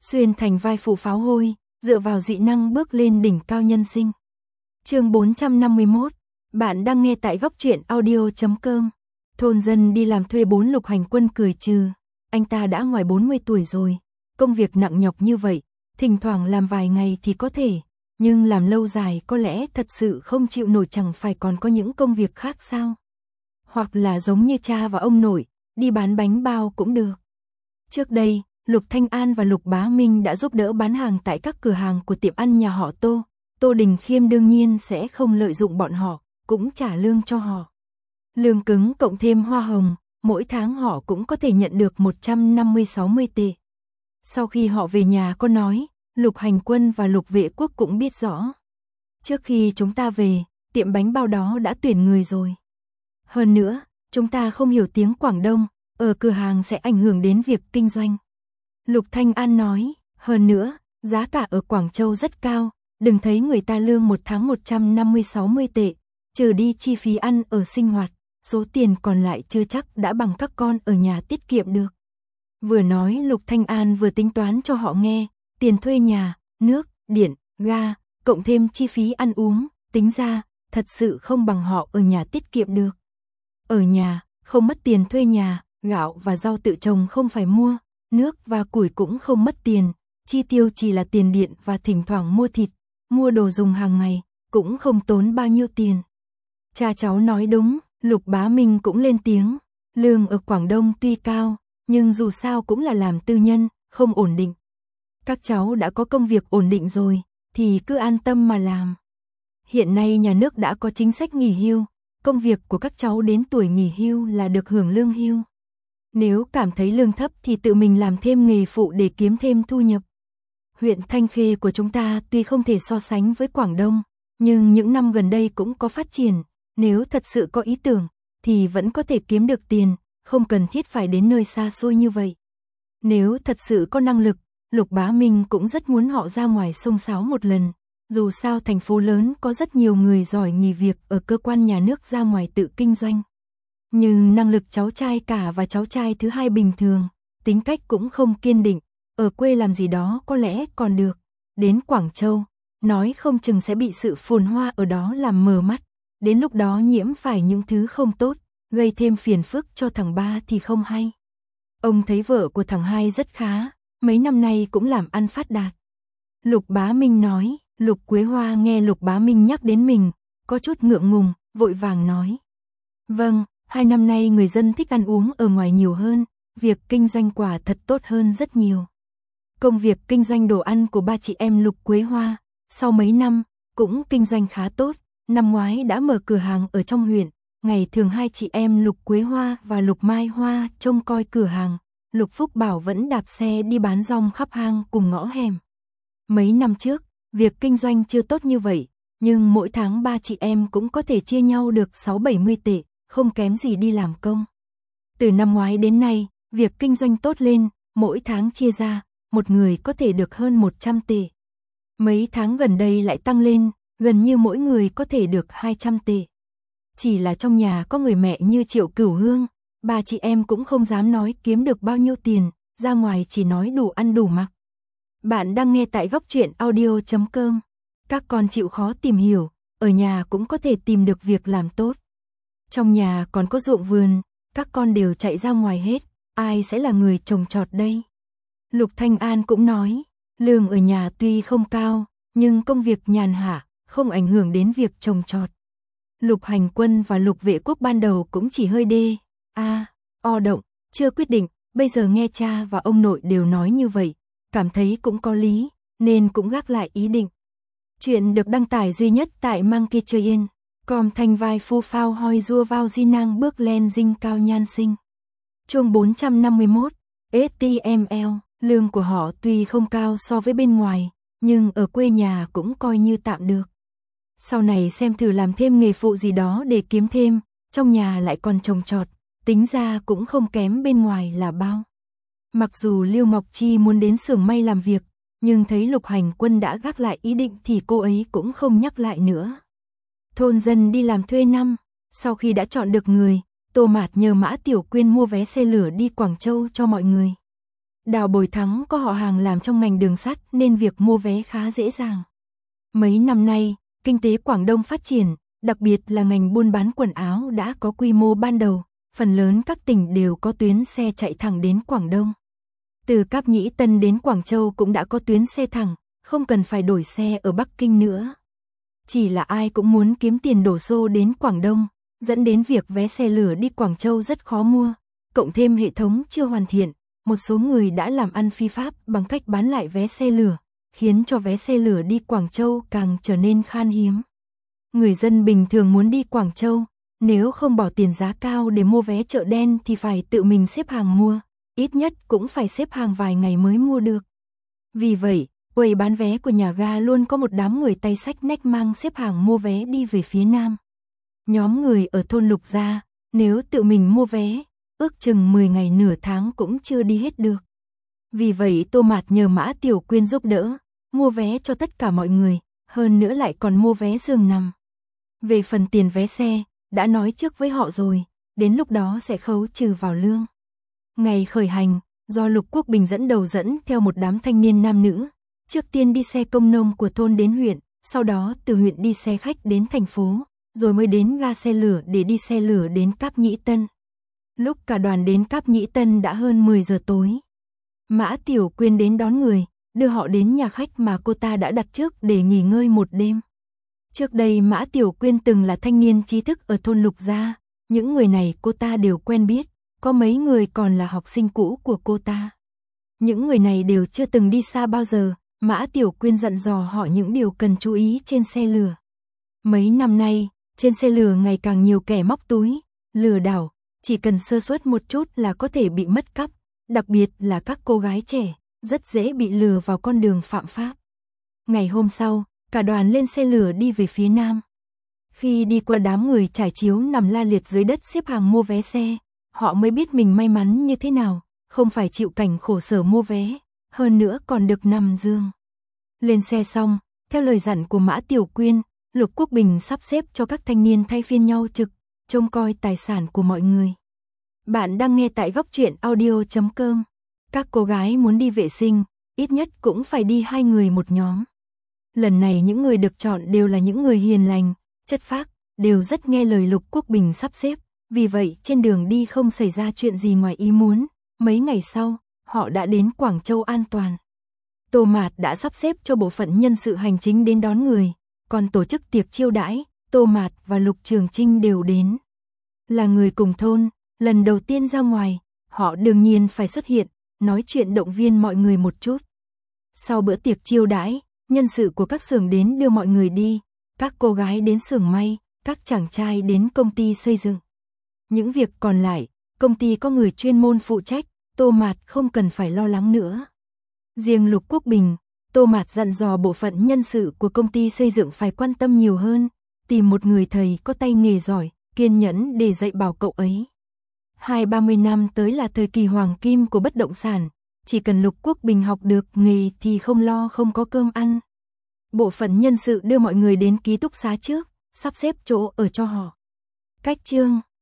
xuyên thành vai phụ pháo hôi, dựa vào dị năng bước lên đỉnh cao nhân sinh. Chương 451, bạn đang nghe tại góc truyện audio.com. Thôn dân đi làm thuê 4 Lục Hành Quân cười trừ, anh ta đã ngoài 40 tuổi rồi, công việc nặng nhọc như vậy, thỉnh thoảng làm vài ngày thì có thể, nhưng làm lâu dài có lẽ thật sự không chịu nổi, chẳng phải còn có những công việc khác sao? Hoặc là giống như cha và ông nội, đi bán bánh bao cũng được. Trước đây, Lục Thanh An và Lục Bá Minh đã giúp đỡ bán hàng tại các cửa hàng của tiệm ăn nhà họ Tô. Tô Đình Khiêm đương nhiên sẽ không lợi dụng bọn họ, cũng trả lương cho họ. Lương cứng cộng thêm hoa hồng, mỗi tháng họ cũng có thể nhận được 150-60 tệ. Sau khi họ về nhà có nói, Lục Hành Quân và Lục Vệ Quốc cũng biết rõ. Trước khi chúng ta về, tiệm bánh bao đó đã tuyển người rồi. Hơn nữa, chúng ta không hiểu tiếng Quảng Đông, ở cửa hàng sẽ ảnh hưởng đến việc kinh doanh. Lục Thanh An nói, hơn nữa, giá cả ở Quảng Châu rất cao, đừng thấy người ta lương một tháng 150-60 tệ, trừ đi chi phí ăn ở sinh hoạt, số tiền còn lại chưa chắc đã bằng các con ở nhà tiết kiệm được. Vừa nói Lục Thanh An vừa tính toán cho họ nghe, tiền thuê nhà, nước, điện, ga, cộng thêm chi phí ăn uống, tính ra, thật sự không bằng họ ở nhà tiết kiệm được. Ở nhà, không mất tiền thuê nhà, gạo và rau tự trồng không phải mua, nước và củi cũng không mất tiền, chi tiêu chỉ là tiền điện và thỉnh thoảng mua thịt, mua đồ dùng hàng ngày, cũng không tốn bao nhiêu tiền. Cha cháu nói đúng, Lục Bá Minh cũng lên tiếng, lương ở Quảng Đông tuy cao, nhưng dù sao cũng là làm tư nhân, không ổn định. Các cháu đã có công việc ổn định rồi, thì cứ an tâm mà làm. Hiện nay nhà nước đã có chính sách nghỉ hưu, công việc của các cháu đến tuổi nghỉ hưu là được hưởng lương hưu. Nếu cảm thấy lương thấp thì tự mình làm thêm nghề phụ để kiếm thêm thu nhập. Huyện Thanh Khê của chúng ta tuy không thể so sánh với Quảng Đông, nhưng những năm gần đây cũng có phát triển, nếu thật sự có ý tưởng, thì vẫn có thể kiếm được tiền, không cần thiết phải đến nơi xa xôi như vậy. Nếu thật sự có năng lực, Lục Bá Minh cũng rất muốn họ ra ngoài xông xáo một lần, dù sao thành phố lớn có rất nhiều người giỏi nghỉ việc ở cơ quan nhà nước ra ngoài tự kinh doanh. Nhưng năng lực cháu trai cả và cháu trai thứ hai bình thường, tính cách cũng không kiên định, ở quê làm gì đó có lẽ còn được, đến Quảng Châu, nói không chừng sẽ bị sự phồn hoa ở đó làm mờ mắt, đến lúc đó nhiễm phải những thứ không tốt, gây thêm phiền phức cho thằng ba thì không hay. Ông thấy vợ của thằng hai rất khá, mấy năm nay cũng làm ăn phát đạt. Lục Bá Minh nói, Lục Quế Hoa nghe Lục Bá Minh nhắc đến mình, có chút ngượng ngùng, vội vàng nói. Vâng, 2 năm nay người dân thích ăn uống ở ngoài nhiều hơn, việc kinh doanh quả thật tốt hơn rất nhiều. Công việc kinh doanh đồ ăn của ba chị em Lục Quế Hoa, sau mấy năm, cũng kinh doanh khá tốt, năm ngoái đã mở cửa hàng ở trong huyện, ngày thường hai chị em Lục Quế Hoa và Lục Mai Hoa trông coi cửa hàng, Lục Phúc Bảo vẫn đạp xe đi bán rong khắp hang cùng ngõ hẻm. Mấy năm trước, việc kinh doanh chưa tốt như vậy, nhưng mỗi tháng ba chị em cũng có thể chia nhau được 60-70 tệ, không kém gì đi làm công. Từ năm ngoái đến nay, việc kinh doanh tốt lên, mỗi tháng chia ra, một người có thể được hơn 100 tệ. Mấy tháng gần đây lại tăng lên, gần như mỗi người có thể được 200 tệ. Chỉ là trong nhà có người mẹ như Triệu Cửu Hương, ba chị em cũng không dám nói kiếm được bao nhiêu tiền, ra ngoài chỉ nói đủ ăn đủ mặc. Bạn đang nghe tại góc truyện audio.com. Các con chịu khó tìm hiểu, ở nhà cũng có thể tìm được việc làm tốt. Trong nhà còn có ruộng vườn, các con đều chạy ra ngoài hết, ai sẽ là người trồng trọt đây? Lục Thanh An cũng nói, lương ở nhà tuy không cao, nhưng công việc nhàn hạ, không ảnh hưởng đến việc trồng trọt. Lục Hành Quân và Lục Vệ Quốc ban đầu cũng chỉ hơi động, chưa quyết định, bây giờ nghe cha và ông nội đều nói như vậy, cảm thấy cũng có lý, nên cũng gác lại ý định. Chuyện được đăng tải duy nhất tại Monkey Train. Com thanh vai phu phao hoi rua vào di năng bước lên dinh cao nhan sinh. Chương 451, STML, lương của họ tuy không cao so với bên ngoài, nhưng ở quê nhà cũng coi như tạm được. Sau này xem thử làm thêm nghề phụ gì đó để kiếm thêm, trong nhà lại còn trồng trọt, tính ra cũng không kém bên ngoài là bao. Mặc dù Liêu Ngọc Chi muốn đến xưởng may làm việc, nhưng thấy Lục Hành Quân đã gác lại ý định thì cô ấy cũng không nhắc lại nữa. Thôn dân đi làm thuê năm, sau khi đã chọn được người, Tô Mạt nhờ Mã Tiểu Quyên mua vé xe lửa đi Quảng Châu cho mọi người. Đào Bồi Thắng có họ hàng làm trong ngành đường sắt nên việc mua vé khá dễ dàng. Mấy năm nay, kinh tế Quảng Đông phát triển, đặc biệt là ngành buôn bán quần áo đã có quy mô ban đầu, phần lớn các tỉnh đều có tuyến xe chạy thẳng đến Quảng Đông. Từ Cáp Nhĩ Tân đến Quảng Châu cũng đã có tuyến xe thẳng, không cần phải đổi xe ở Bắc Kinh nữa. Chỉ là ai cũng muốn kiếm tiền đổ xô đến Quảng Đông, dẫn đến việc vé xe lửa đi Quảng Châu rất khó mua, cộng thêm hệ thống chưa hoàn thiện, một số người đã làm ăn phi pháp bằng cách bán lại vé xe lửa, khiến cho vé xe lửa đi Quảng Châu càng trở nên khan hiếm. Người dân bình thường muốn đi Quảng Châu, nếu không bỏ tiền giá cao để mua vé chợ đen thì phải tự mình xếp hàng mua, ít nhất cũng phải xếp hàng vài ngày mới mua được. Vì vậy, quầy bán vé của nhà ga luôn có một đám người tay xách nách mang xếp hàng mua vé đi về phía Nam. Nhóm người ở thôn Lục Gia, nếu tự mình mua vé, ước chừng 10 ngày nửa tháng cũng chưa đi hết được. Vì vậy Tô Mạt nhờ Mã Tiểu Quyên giúp đỡ, mua vé cho tất cả mọi người, hơn nữa lại còn mua vé giường nằm. Về phần tiền vé xe, đã nói trước với họ rồi, đến lúc đó sẽ khấu trừ vào lương. Ngày khởi hành, do Lục Quốc Bình dẫn đầu dẫn theo một đám thanh niên nam nữ, trước tiên đi xe công nông của thôn đến huyện, sau đó từ huyện đi xe khách đến thành phố, rồi mới đến ga xe lửa để đi xe lửa đến Cáp Nhĩ Tân. Lúc cả đoàn đến Cáp Nhĩ Tân đã hơn 10 giờ tối. Mã Tiểu Quyên đến đón người, đưa họ đến nhà khách mà cô ta đã đặt trước để nghỉ ngơi một đêm. Trước đây Mã Tiểu Quyên từng là thanh niên trí thức ở thôn Lục Gia, những người này cô ta đều quen biết, có mấy người còn là học sinh cũ của cô ta. Những người này đều chưa từng đi xa bao giờ, Mã Tiểu Quyên dặn dò họ những điều cần chú ý trên xe lửa. Mấy năm nay, trên xe lửa ngày càng nhiều kẻ móc túi, lừa đảo, chỉ cần sơ suất một chút là có thể bị mất cắp, đặc biệt là các cô gái trẻ, rất dễ bị lừa vào con đường phạm pháp. Ngày hôm sau, cả đoàn lên xe lửa đi về phía Nam. Khi đi qua đám người trải chiếu nằm la liệt dưới đất xếp hàng mua vé xe, họ mới biết mình may mắn như thế nào, không phải chịu cảnh khổ sở mua vé, hơn nữa còn được nằm giường. Lên xe xong, theo lời dặn của Mã Tiểu Quyên, Lục Quốc Bình sắp xếp cho các thanh niên thay phiên nhau trực, trông coi tài sản của mọi người. Bạn đang nghe tại góc truyện audio.com. Các cô gái muốn đi vệ sinh, ít nhất cũng phải đi 2 người một nhóm. Lần này những người được chọn đều là những người hiền lành, chất phác, đều rất nghe lời Lục Quốc Bình sắp xếp, vì vậy trên đường đi không xảy ra chuyện gì ngoài ý muốn. Mấy ngày sau, họ đã đến Quảng Châu an toàn. Tô Mạt đã sắp xếp cho bộ phận nhân sự hành chính đến đón người, còn tổ chức tiệc chiêu đãi, Tô Mạt và Lục Trường Trinh đều đến. Là người cùng thôn, lần đầu tiên ra ngoài, họ đương nhiên phải xuất hiện, nói chuyện động viên mọi người một chút. Sau bữa tiệc chiêu đãi, nhân sự của các xưởng đến đưa mọi người đi, các cô gái đến xưởng may, các chàng trai đến công ty xây dựng. Những việc còn lại, công ty có người chuyên môn phụ trách, Tô Mạt không cần phải lo lắng nữa. Riêng Lục Quốc Bình, Tô Mạt dặn dò bộ phận nhân sự của công ty xây dựng phải quan tâm nhiều hơn, tìm một người thầy có tay nghề giỏi, kiên nhẫn để dạy bảo cậu ấy. 20-30 năm tới là thời kỳ hoàng kim của bất động sản, chỉ cần Lục Quốc Bình học được nghề thì không lo không có cơm ăn. Bộ phận nhân sự đưa mọi người đến ký túc xá trước, sắp xếp chỗ ở cho họ. Cách chương